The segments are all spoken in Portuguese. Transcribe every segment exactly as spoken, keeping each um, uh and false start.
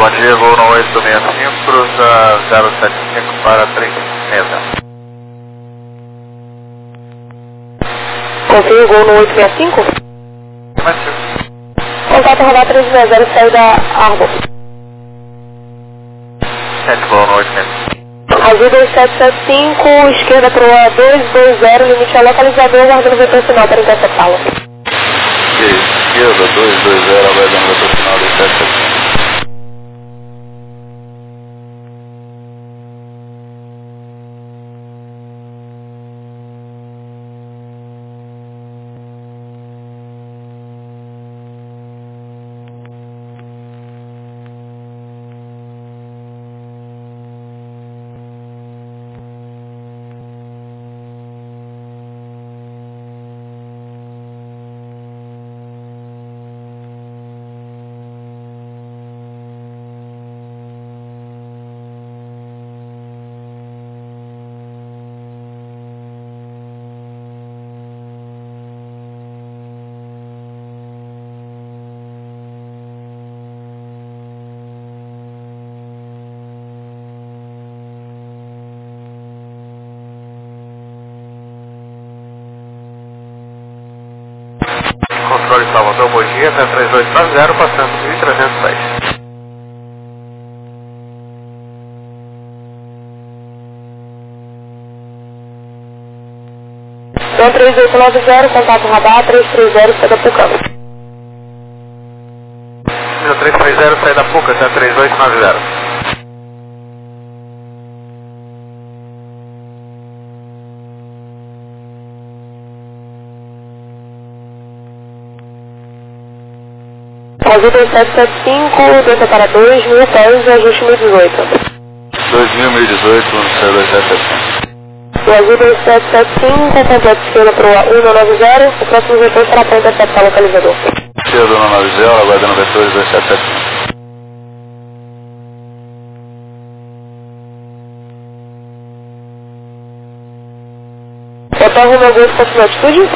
bom dia, voo no oito seis cinco, cruza zero sete cinco para três seis zero. Confio, voo no oito seis cinco. Afirmativo. Contato radar três seis zero, saída Arbor. sete, voo no oito seis cinco. Azul dois sete sete cinco, esquerda para o dois dois zero, limite ao localizador, aguardando o vetor final para interceptá-lo. Esquerda, dois dois zero, aguardando o vetor final do sete sete cinco. Controle Salvador, bom dia, três dois nove zero, passando mil trezentos e seis. Então três oito nove zero, contato radar três três zero, saída Pucano. três três zero, saída Puca, três oito nove zero. Azul dois sete sete cinco, desça para dois mil pés, ajuste mil e dezoito. dois mil, mil e dezoito, dois sete sete cinco. O Azul dois sete sete cinco, completo esquerda para o um nove zero, o próximo vetor será para interceptar o localizador. Esquerda um nove zero, aguardando vetores dois sete sete cinco. Hotel Romeu Golfo, continua a atitude?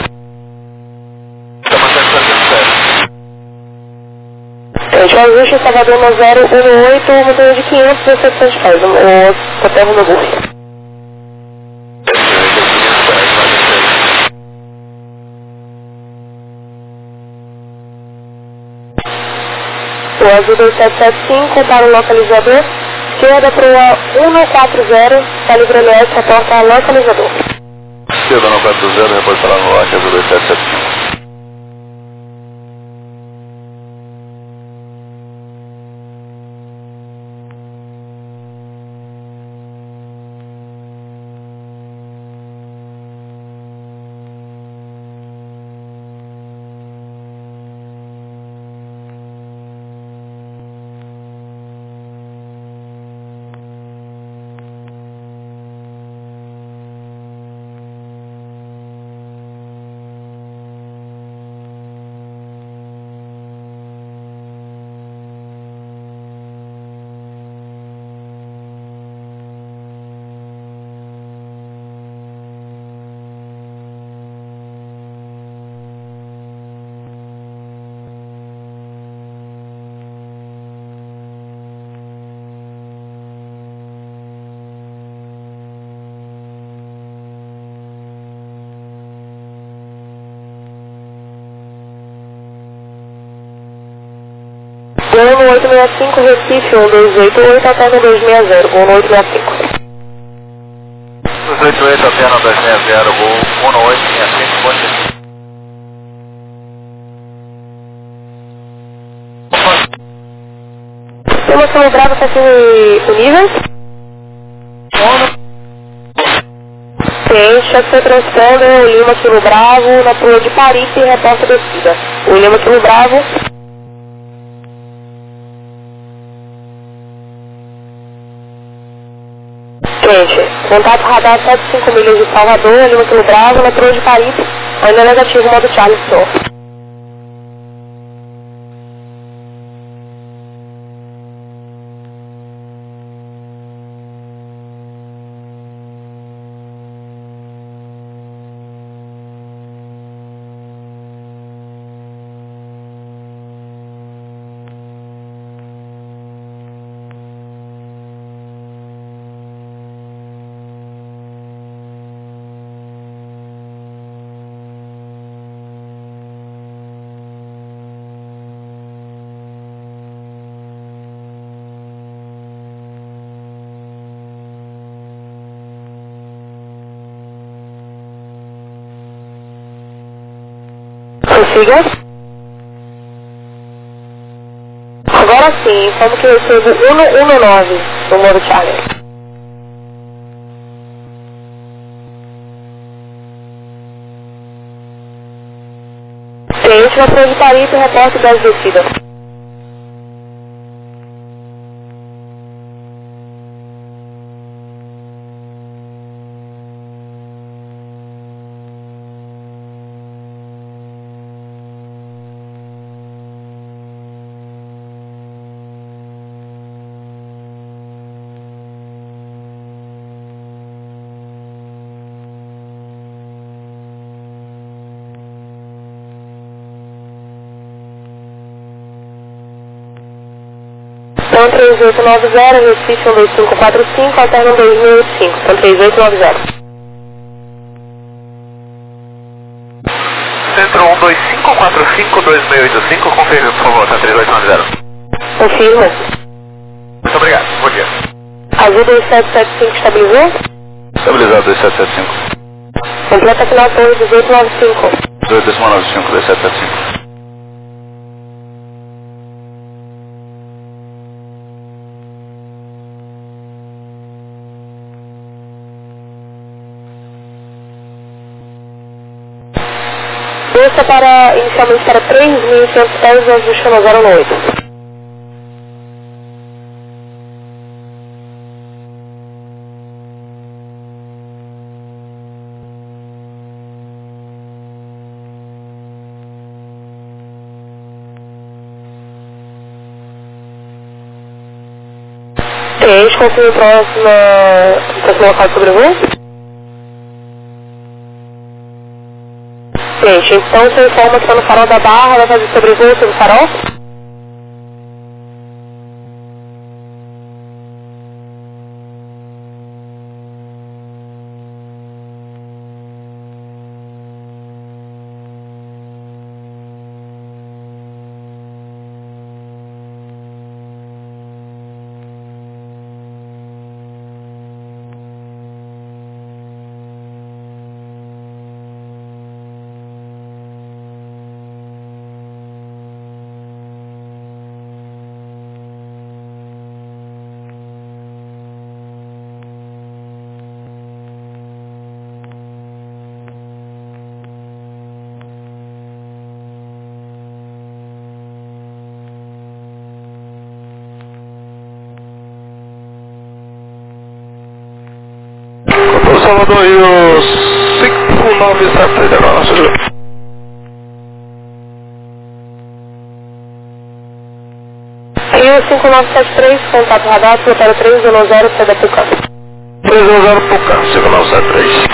Gente, o ajuste em Salvador no zero um oito, montanha de quinhentos e setecentos pés, o Hotel Romeu Golfo. O Azul dois sete sete cinco para o localizador, esquerda para o um quatro zero, calibre L S, reporta localizador. Esquerda no quatro zero, reportará no lote Azul dois sete sete cinco. Gol no oito seis cinco, Recife, um dois oito oito, alterna dois seis zero, gol no oito seis cinco. dois oito oito, alterna dois seis zero, gol um no oito seis cinco, bom dia. Temos como bravo está disponível? Ciente, já foi transponder, o Lima Kilo Bravo, na Prua de Paris e reporta descida. O Lima Kilo Bravo. Gente, contato radar sete cinco milhas de Salvador, Lima Kilo Bravo, na Prua de Paris, ainda negativo, modo Charlie Store. Prossiga. Agora sim, como que eu recebo cento e dezenove no modo Charlie. Cliente vai para o Itarito e reporte das descidas. São três oito nove zero, Recife um dois cinco quatro cinco, alterno dois mil e oitenta e cinco. São três oito nove zero. Centro um dois cinco quatro cinco dois mil e oitenta e cinco, confirme, por favor, tá três oito nove zero. Confirma. Muito obrigado, bom dia. Azul dois sete sete cinco estabilizou? Estabilizado dois sete sete cinco. Completa final torre dezoito nove cinco. dezoito nove cinco, dois sete sete cinco. Desça para, inicialmente para três mil e cento e dez, ajuste no zero oito. Cliente, confirme o próximo, próximo local de sobrevoo. Cliente, então você informa que está no farol da Barra, vai fazer sobrevoo sobre o farol? Salvador Rio cinco nove sete agora, Rio cinco nove sete três, contato radar, platário três um zero, C D Pucã. três um zero Pucã, cinco nove sete três.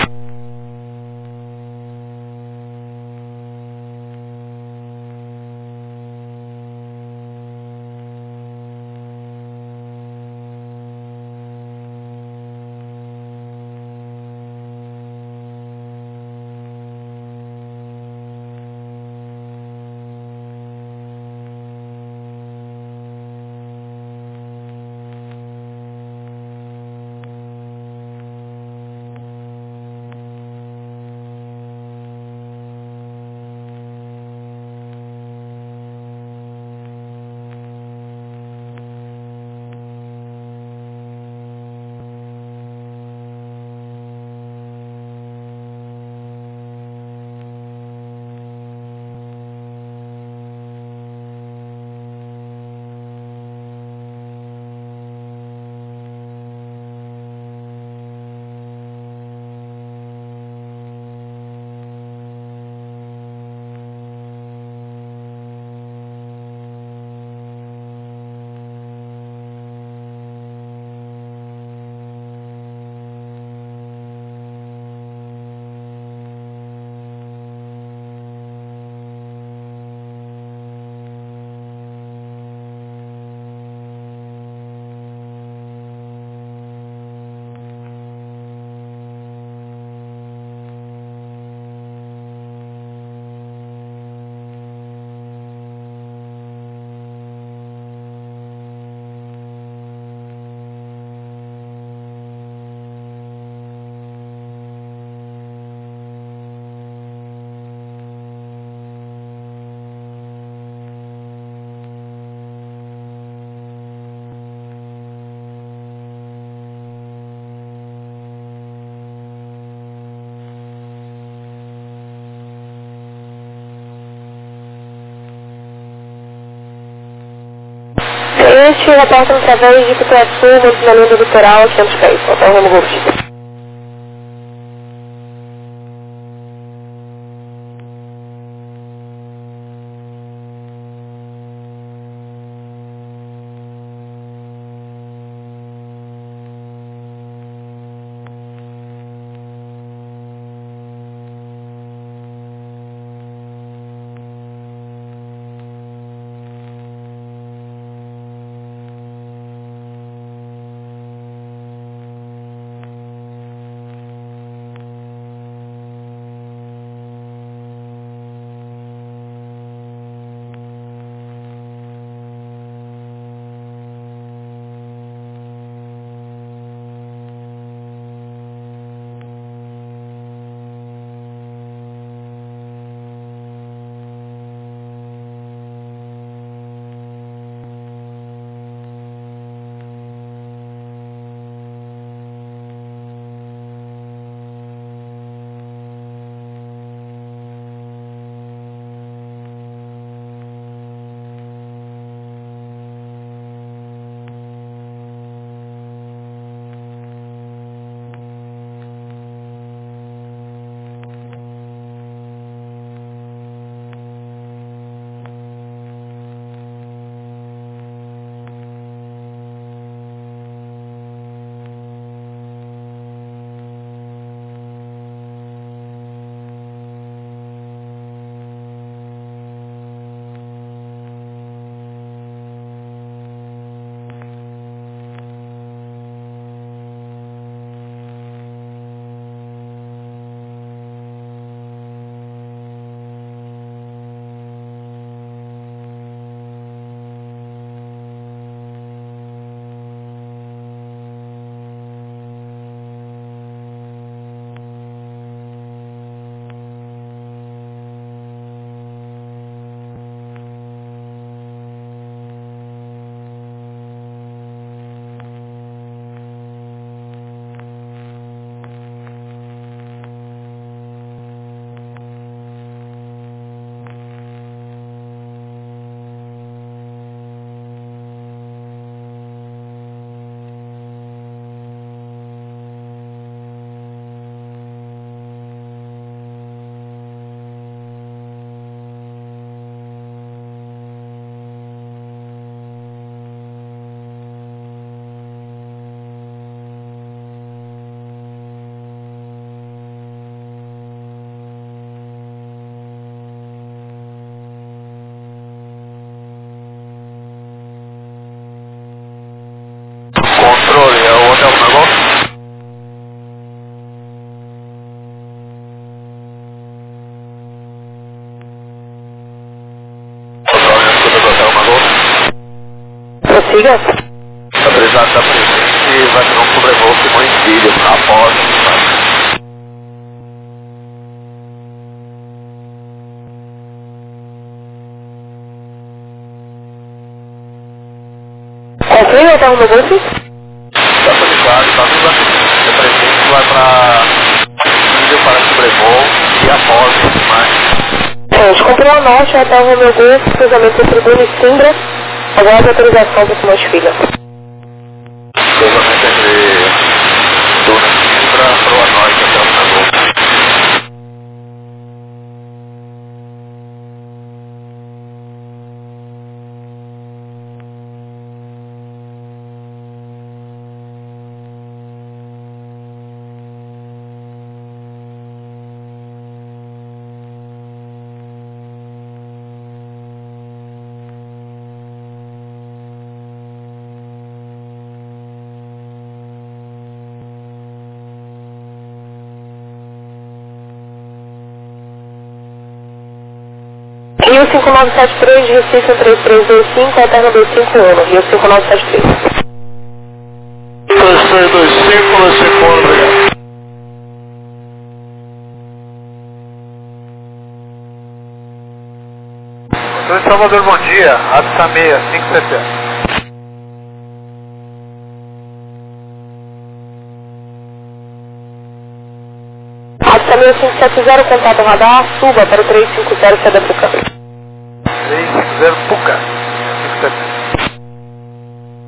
Norte, reportam através de Pituaçu, na linha do litoral, quinhentos pés, Hotel Remo Golf. Controle, é o Hotel Remo Golf. Controle, escuta do Hotel Remo Golf. Prossiga. Autorizado da presente, vai ter um sobrevoo com mãe e filho, após. Conclui o Hotel Remo Golf? Está autorizado, está tudo aqui. O presente vai para filho para sobrevoo e após mais. Gente, conclui ao norte, Hotel Remo Golf, cruzamento entre Bruna e Simbra. Aguarde autorização para Simões Filho. Cruzamento entre Bruna e Simbra, para o norte, Hotel Remo Golf. Rio cinco nove sete três, Recife um três três dois cinco, Eterna dois cinco um, Rio cinco nove sete três. três três dois cinco, dois cinco um, obrigado. Doutor Salvador, bom dia. Absa seis cinco sete zero. Absa seis cinco sete zero, contato radar, suba para o três cinco zero, C D Puca. três cinco zero Puca. cinco sete zero.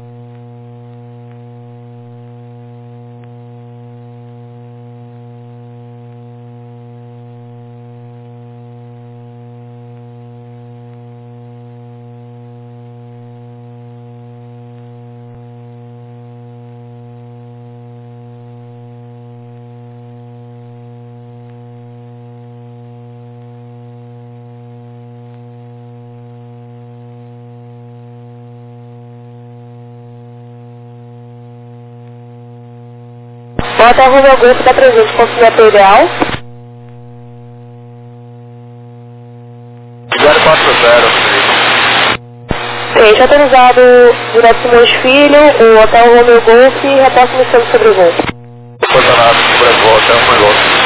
O Hotel Romeo Golf está presente com o P ideal. zero quatro zero, Cliente autorizado direto Simões Filho, o Hotel Romeo Golf, reporte missão de sobrevoo. Posicionado sobrevoo, Hotel Romeo Golf.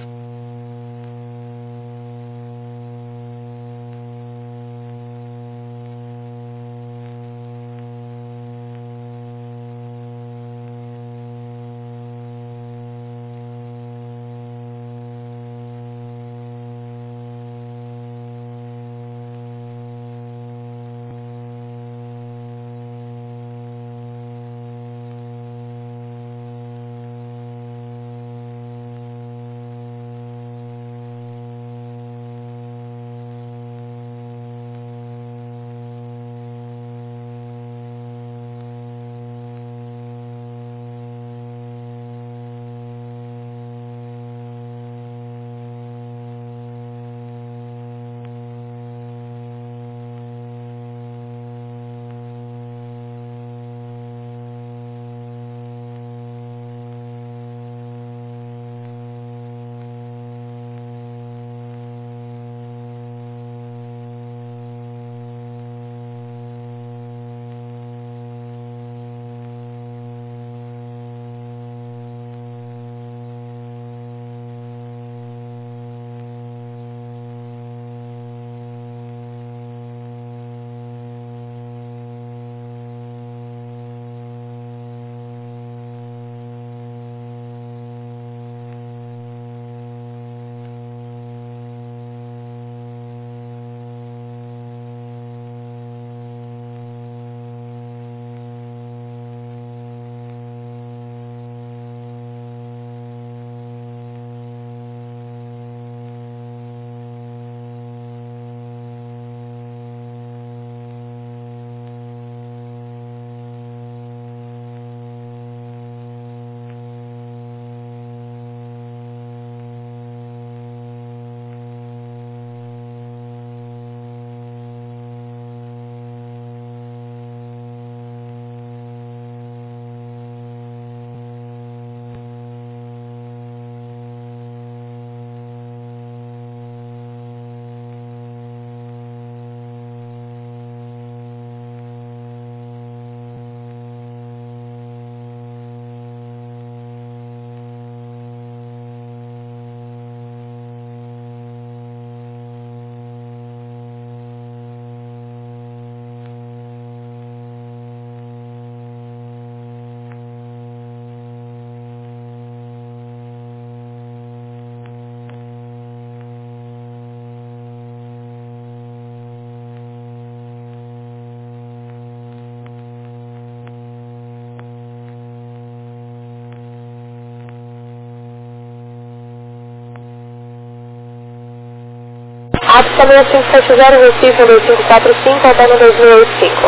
Atos caminho cinco sete zero, Recife, dois cinco quatro cinco, até no dois mil e cinco.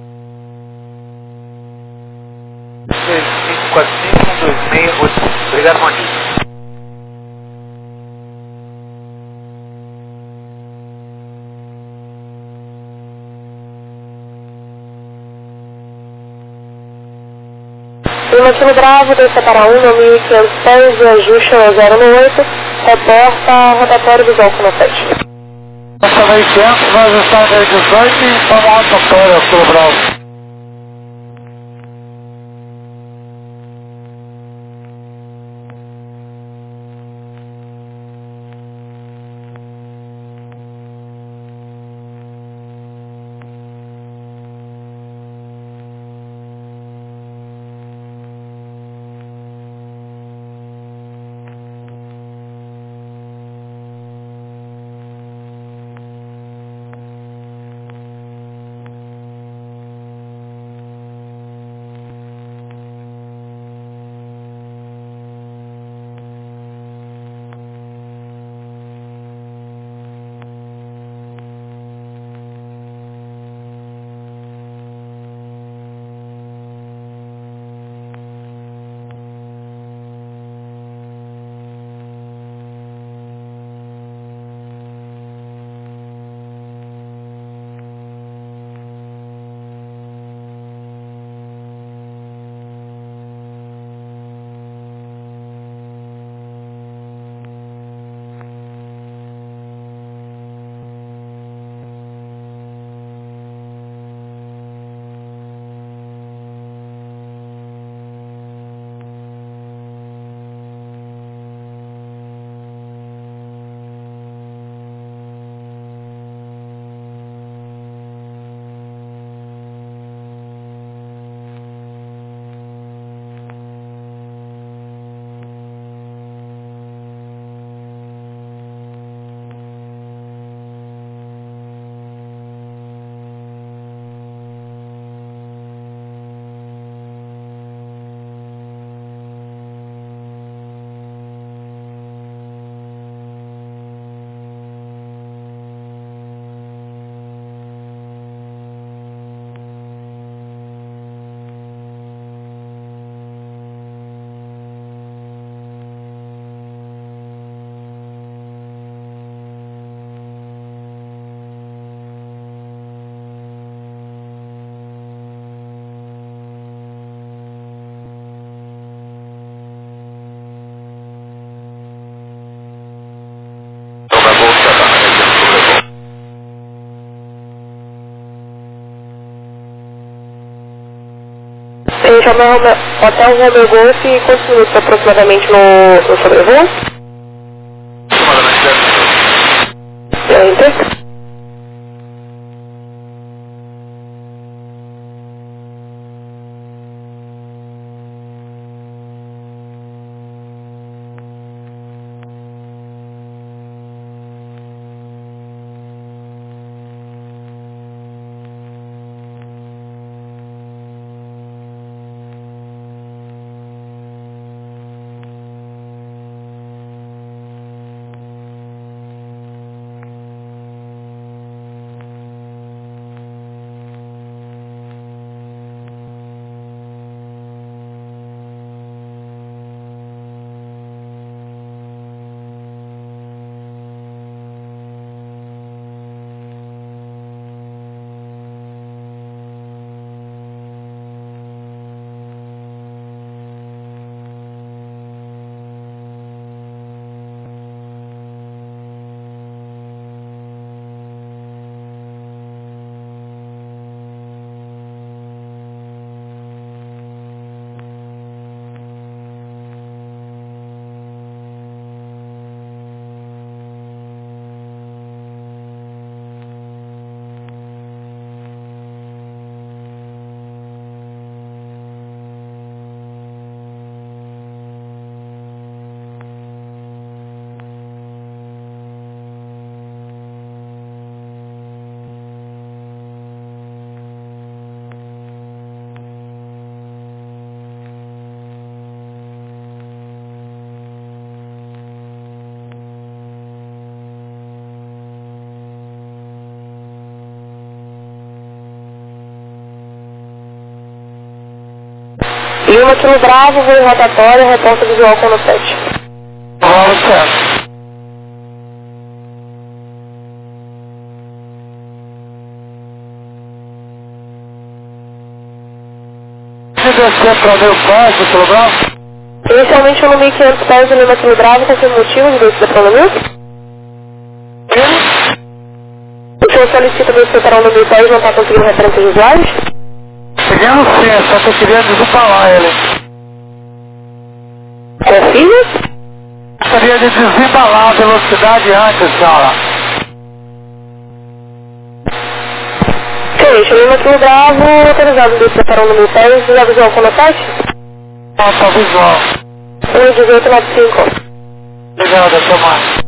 dois cinco quatro cinco, dois seis oito cinco. Obrigado, Maurício. Primativo Bravo, desça para um, mil e quinhentos pés, e ajuste a zero oito, reporta rotatório visual com sete. Essa mil e quinhentos, nós estamos em dezoito e estamos alto rotatório, Sul Bravo. Hotel Romeo Golf e quantos minutos aproximadamente no, no sobrevoo? Aproximadamente dez minutos. Enter. Lima Kilo Bravo, voo rotatório, reporta visual com o sete. Bravo, certo. Se descer para meu baixo, Kilo Bravo? Inicialmente no mil e quinhentos pés de Lima Kilo Bravo, com que motivo de descida para o mil? O senhor solicita descer para o mil pés e não está conseguindo referência de usuários? Seguindo sim, só que eu queria desembalar ele. Confirma? Gostaria de desembalar a velocidade antes, senhora. Sim, Lima Kilo Bravo, autorizado descer para o mil pés, já visual com o sete? Nota visual. um dezoito noventa e cinco. Obrigado, até mais.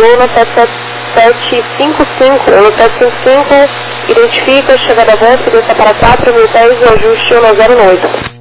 Gol no sete sete sete cinco cinco, no sete cinco cinco, identifica, chegada a avanço, desça para quatro mil dez e ajuste um zero oito.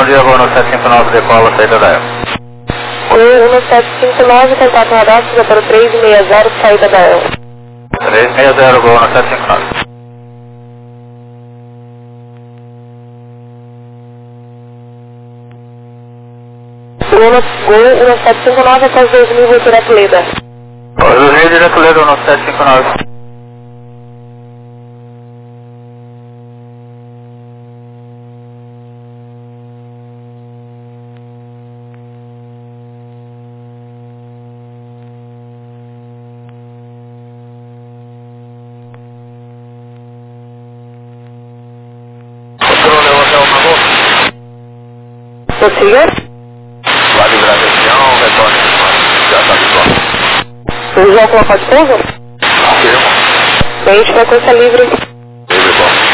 dia, Gol no sete cinco nove, decola, saída da Elma. Gol no sete cinco nove, contato radar, siga para o três seis zero, saída da Elma. três seis zero, Gol no sete cinco nove. Gol no, gol no sete cinco nove, após dois mil, vou direto Leda. dois mil, direto Leda no sete cinco nove. Prossiga. Vai livrar a região, retorne já está de volta. Usa alguma pode pouso? Confirmo. Frente, frequência livre. Livre, bom.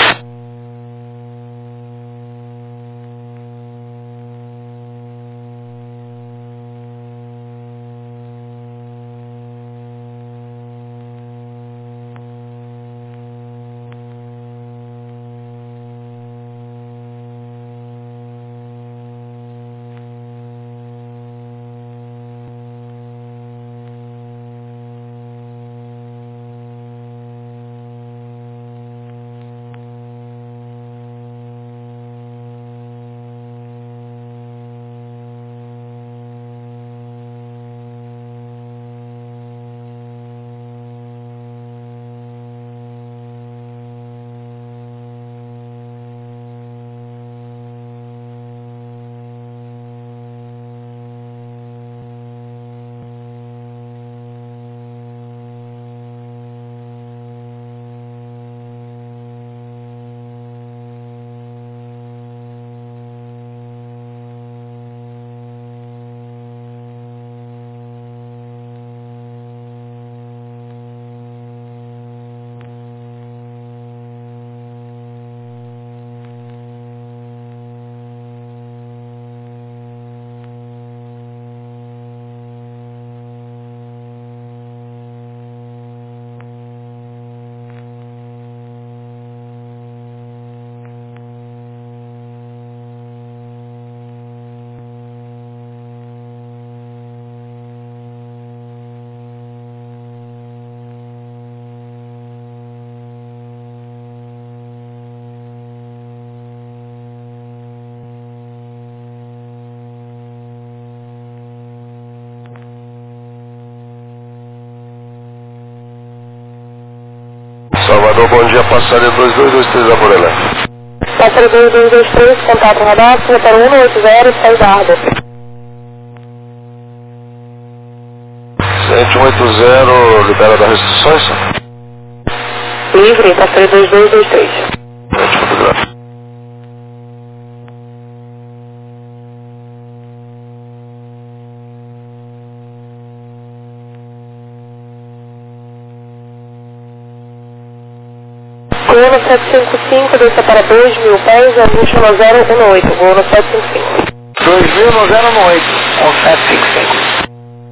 Salvador, bom dia, passaria dois dois dois três Amorelé. Passaria dois dois dois três, contato radar, siga para um oito zero, saída Arda. cento e oitenta, libera das restrições? Livre, passaria dois dois dois três. Gente, fotografia. Gol no sete cinco cinco, desça para dois mil pés, a vinte no zero um oito. Gol no sete cinco cinco. dois mil no zero um oito, com sete cinco cinco.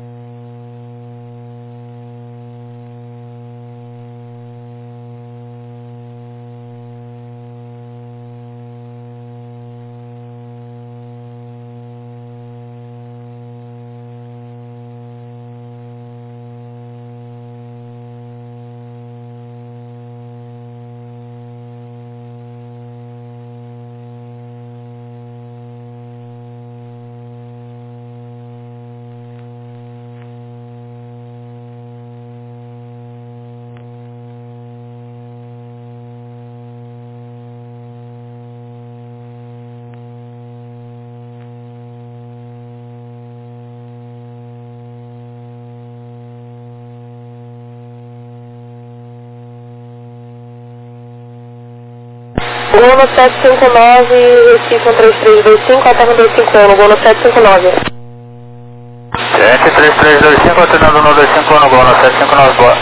Gol no sete cinco nove, Recife um três três dois cinco, alterno dois cinco um, gol no sete cinco nove. sete três três dois cinco, alternando no dois cinco um, gol no sete cinco nove, boa.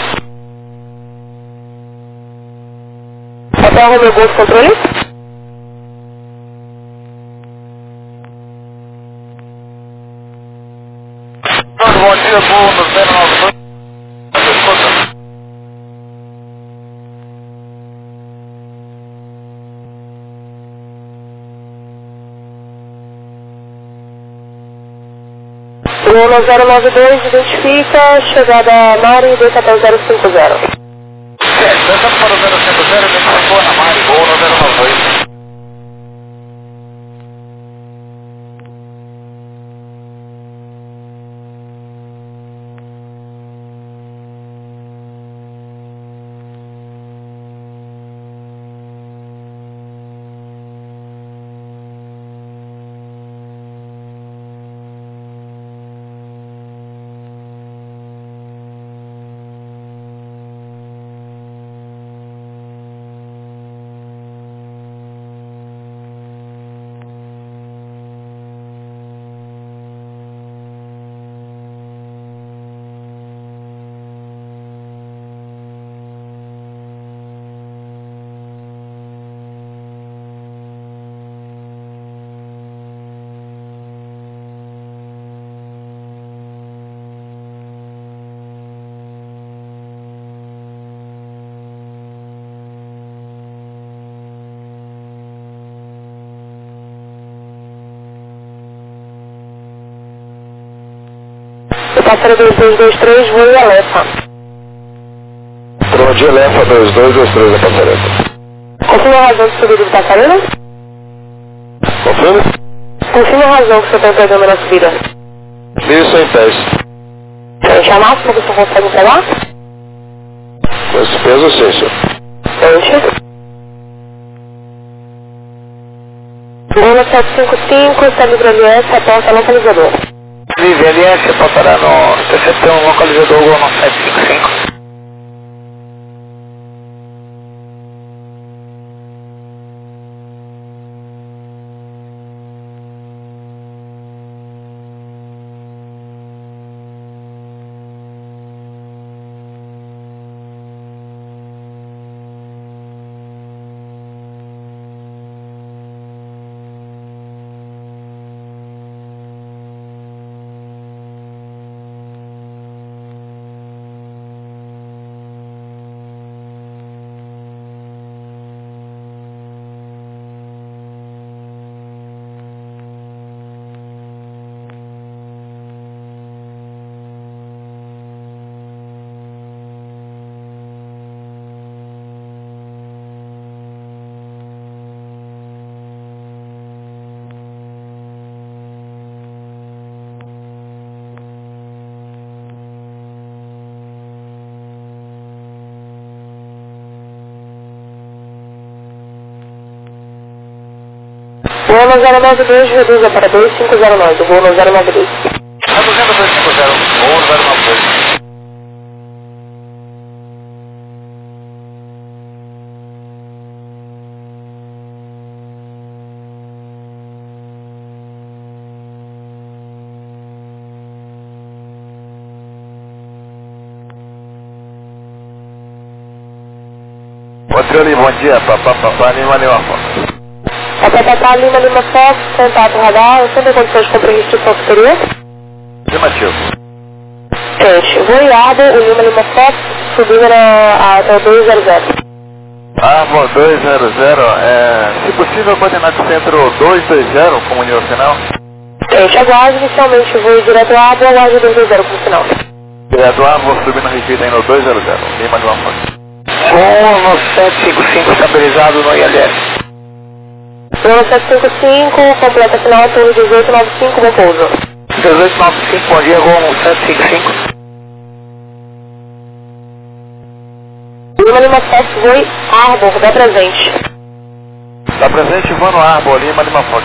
Até o meu gol de controle. Bom dia, voo no zero nove dois. Gol zero nove dois, identifica, chegada Mari, dois quatro zero cinco zero. Certo, estamos para o zero cinco zero, identificou na Mari, gol no zero nove dois. Pássaro dois dois dois três, voo Elefa. Pronto, Elefa dois dois dois três da Passareta. Confirma a razão de subida do Passarela? Confirma? Confirma a razão que você está pegando na subida. Isso em pés. Frente a máxima que você consegue pegar? Com esse peso sim, senhor. Frente. Gol sete cinco cinco, está livre L S, reporta localizador. Livre L S, pode parar no T C T um, localizador gol no sete cinco cinco. Gol no zero nove dois, reduza para dois cinco zero nove, gol no zero nove dois. Reduzindo dois cinco zero, gol no zero nove dois. Patrulha, bom dia, papá, papá, Lima, Lima, Fox. Papapá, Lima, Lima, Fox, contato radar, eu sempre condições de cumprir restrição superior. Afirmativo. Frente, voo Iardo, o Lima, Lima, Fox, subindo na, até o dois zero zero. Armo dois zero zero, é, se possível, coordenado centro dois dois zero, como nível final. Frente, aguarde, inicialmente voo direto a Arbo, aguarde dois dois zero como final. Direto A, vou subir na repeat aí no dois zero zero, Lima, Lima, Fox. Gol no sete cinco cinco, estabilizado no I L S. Gol sete cinco cinco, completa final, turno dezoito nove cinco, bom pouso. dezoito nove cinco, bom dia, gol no sete cinco cinco. Lima, Lima, Fox, voo Arbor, dá presente. Tá presente, vou no Arbor, Lima, Lima, Fox.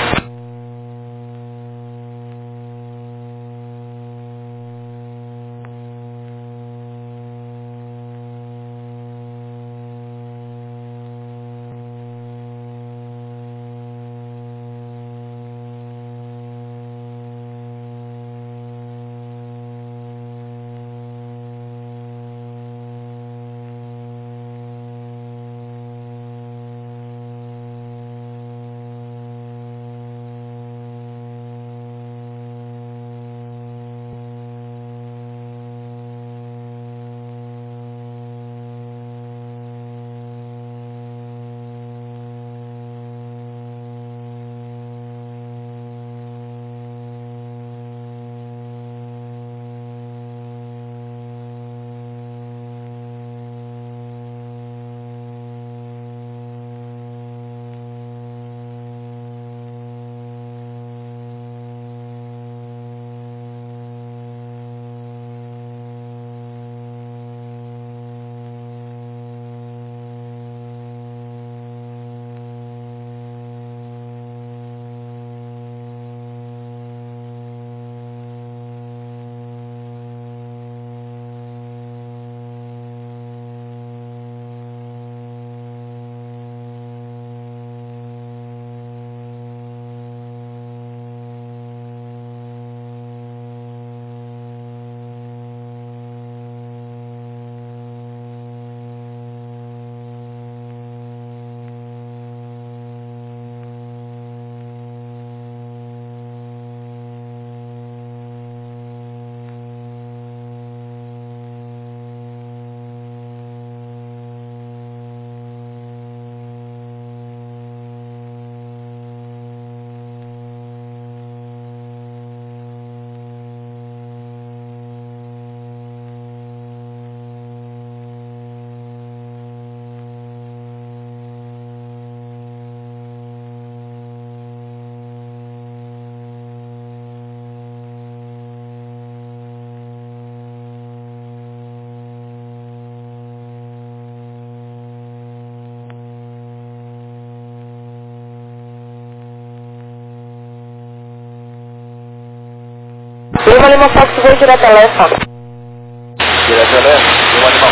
Lima Fox, vou direto a Lessa. Direto a Lessa, Lima Lima.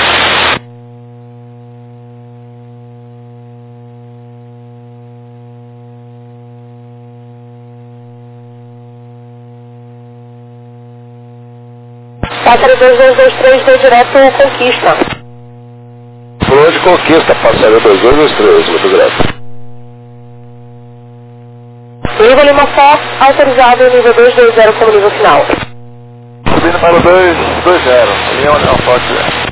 Pássaro dois dois dois três, vou direto Conquista. Por onde Conquista, Pássaro dois dois dois três, muito direto. Nível Lima Fox, autorizado nível dois dois zero como nível final. Subindo para o dois dois zero, Lima Lima Fox.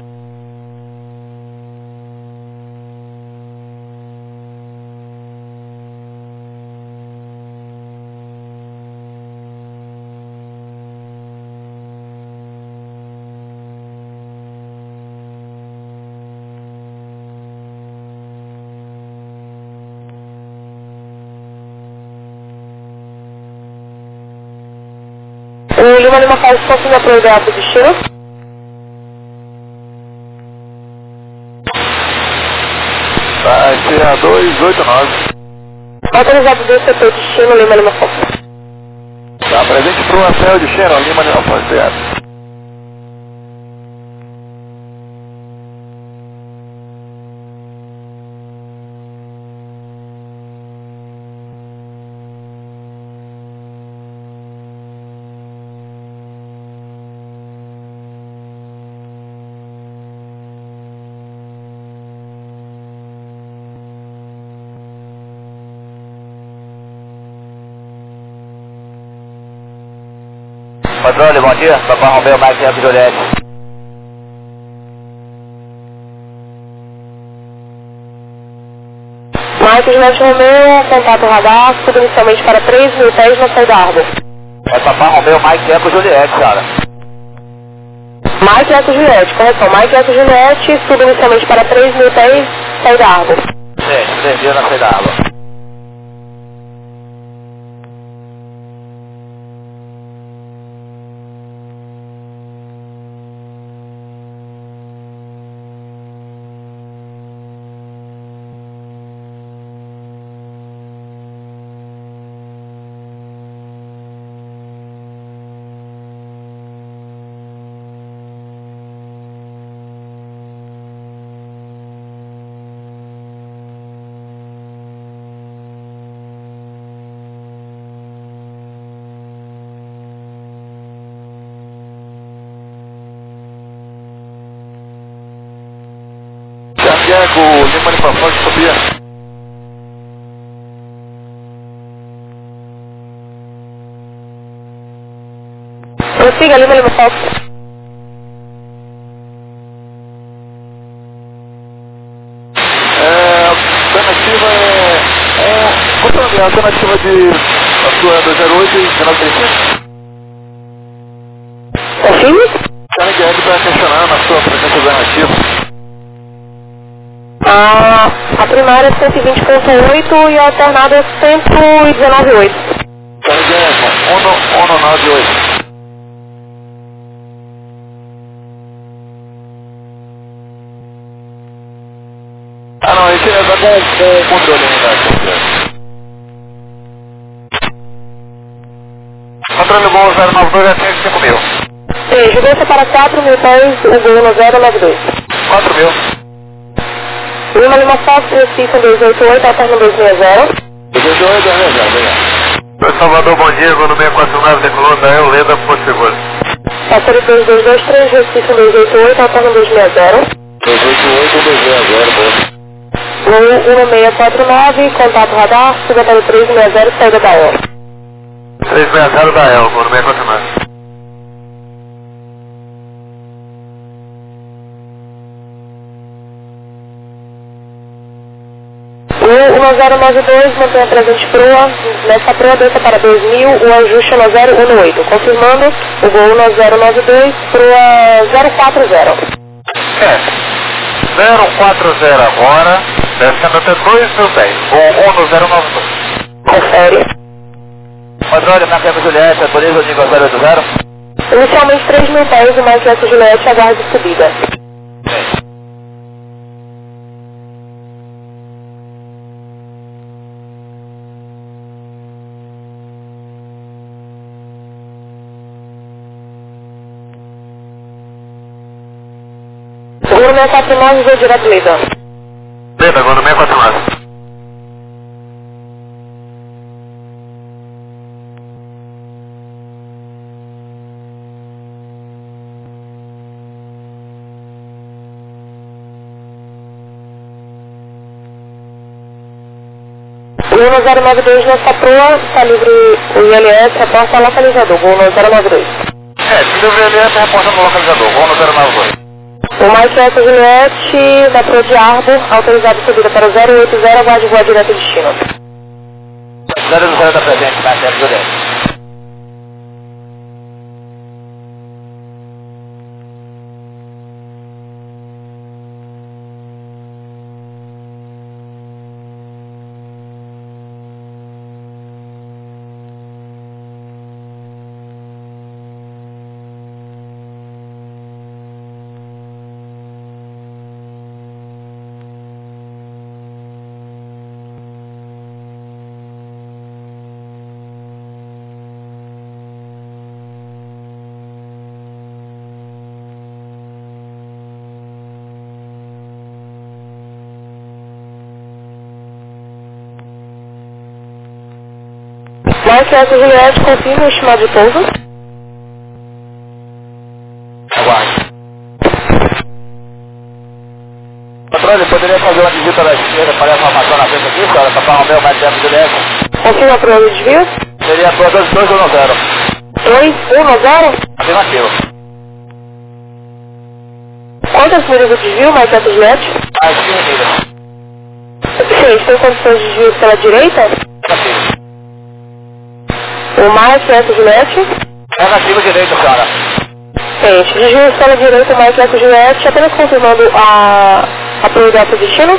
O Lima Lima Fox continua para o ideal do destino. Vai ser a dois oito nove. Autorizado do C P destino Lima Lima Fox. Tá, presente para o hotel de Xenon, Lima Lima Fox, obrigado. Patrulha, bom dia. Papai Romeu, mais tempo, Juliette. Mike Juliette Romeu, contato radar, tudo inicialmente para três mil pés na saída da árvore. É Papai Romeu, mais tempo, Juliette, cara. Mike Eco Juliette, correção. Mike Eco Juliette, tudo inicialmente para três mil pés, saída da árvore. Sim, três dias na saída da árvore. Santiago, Lima Lima Fox, subia. Prossiga, Lima Lima Fox. É, alternativa é... é quanto é a alternativa de... a sua dois zero oito e dezenove trinta e cinco? Confirme? O Miguel está questionando a sua presença alternativa. Ah, a primária é cento e vinte ponto oito e a alternada é cento e dezenove ponto oito. O Miguel, um nove oito. Ah não, esse é com, com controle ainda. Controle Gol zero nove dois é cento e cinco mil. Sim, judência para quatro mil pés, o gol no zero nove dois. quatro mil. Lima Lima Fox, Recife dois oito oito, alterna dois seis zero. dois oito oito, obrigado. Oi, Salvador, bom dia, vou no seis quatro nove, decolou da Eu, Leda, Porto Seguro. Pássaro dois dois dois três, Recife dois oito oito, alterna dois seis zero. dois oito oito, dois seis zero, bom. Gol um seis quatro nove, contato radar, suba para o três seis zero, saída da hora. três seis zero da El, vou no seis quatro nove. O um zero nove dois, mantenha presente proa, nessa proa desça para dois mil, o ajuste é zero um oito, confirmando o gol um zero nove dois, proa zero quatro zero. É, zero quatro zero agora, descendo até dois mil pés, ou um zero nove dois. Confere. Patrulha, na Campo Juliette, autoriza o nível zero oito zero. Inicialmente três mil pés, o mais Essa Juliette aguarde subida. agora seis quatro nove, vou direto Leda. Leda, agora seis quatro nove. Gol zero nove dois nessa proa, está livre o I L S, reporta ao localizador, Gol zero nove dois. É, se livre o I L S, reporta no localizador, Gol zero nove dois. O mais Eco Juliette, da proa de Arbo, autorizado subida para o zero oito zero, aguarde voa direto destino. zero oito zero da presente, mais Eco Juliette. Mais Eco Juliette, confirma o estimado de pouso. Aguarde. Controle, poderia fazer uma visita da esquerda para a informação na frente aqui, senhora, para falar o meu mais Eco Juliette? Confirma a proa de desvio. Seria a proa dois dois um zero. dois um zero. Afirmativo. Quantas milhas de desvio, mais Eco Juliette? Mais quinze milhas. seis, tem condições de desvio pela direita? Negativo. O mais Eco Juliette. Negativo direito, senhora. seis, desvio pela direita, mais Eco Juliette, apenas confirmando a, a prioridade do destino.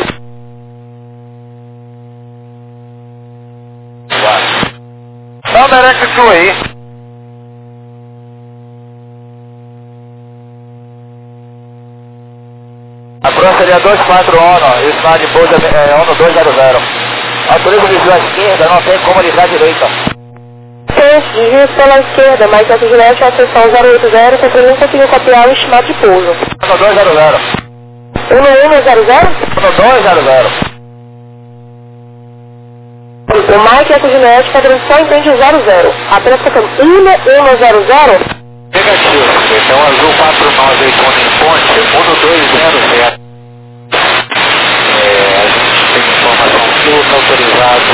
Dá um direct to aí. A proa seria dois quatro um, e o sinal de pouso é um dois zero zero. Autoriza o desvio à esquerda, não tem como ligar à direita. seis, desvio pela esquerda, mais Eco Juliette, atenção zero oito zero, controle não conseguiu copiar o estimado de pouso. um dois zero zero. um um zero zero? um dois zero zero. O Mike Eco Juliette, padrão só entende o zero zero. Apenas tocando um um zero zero. Negativo. Então, azul quatro nove oito em ponte, um dois zero zero. É, a gente tem informação sua, autorizado,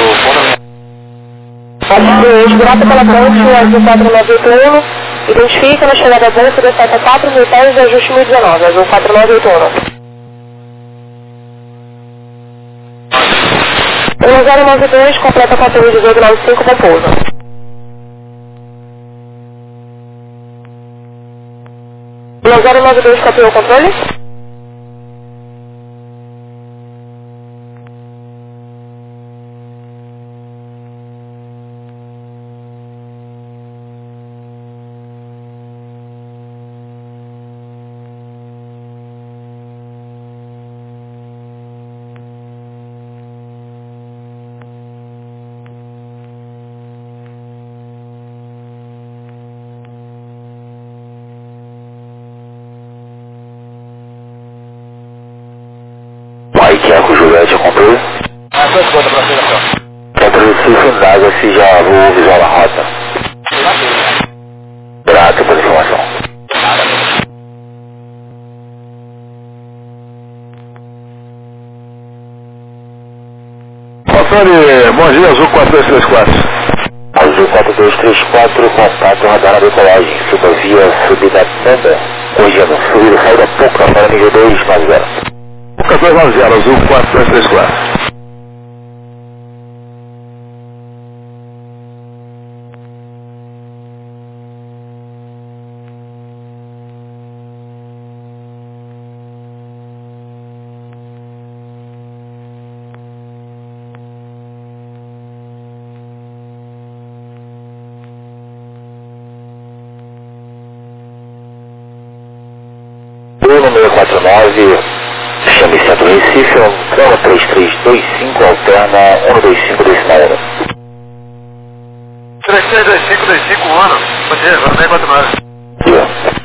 Hoje, grata pela ponte, o azul quatro nove oito um, identifica na chegada da bolsa, destaca quatro mil pés de ajuste mil e dezenove, azul quatro nove oito um. um zero nove dois, completa quatro mil dezoito noventa e cinco para pouso. um zero nove dois, copiou o controle? Mike Eco Juliette, a controle? Ah, só escuta para aceleração. Controle Sul d'água, se já vou visual a rota. Grato pela informação. Controle, bom dia, azul quatro dois três quatro. Azul quatro dois três quatro, contato radar na decolagem, suba via subida Panda, corrigindo, subida saída pouca para nível dois nove zero. Pouca dois nove zero, azul quatro dois três quatro. Bruno seis quatro nove, chame Centro Recife, trama três três dois cinco, alterna um dois cinco decimal um. três três dois cinco dois cinco um ano, bom dia, agora seis quatro nove. Dia.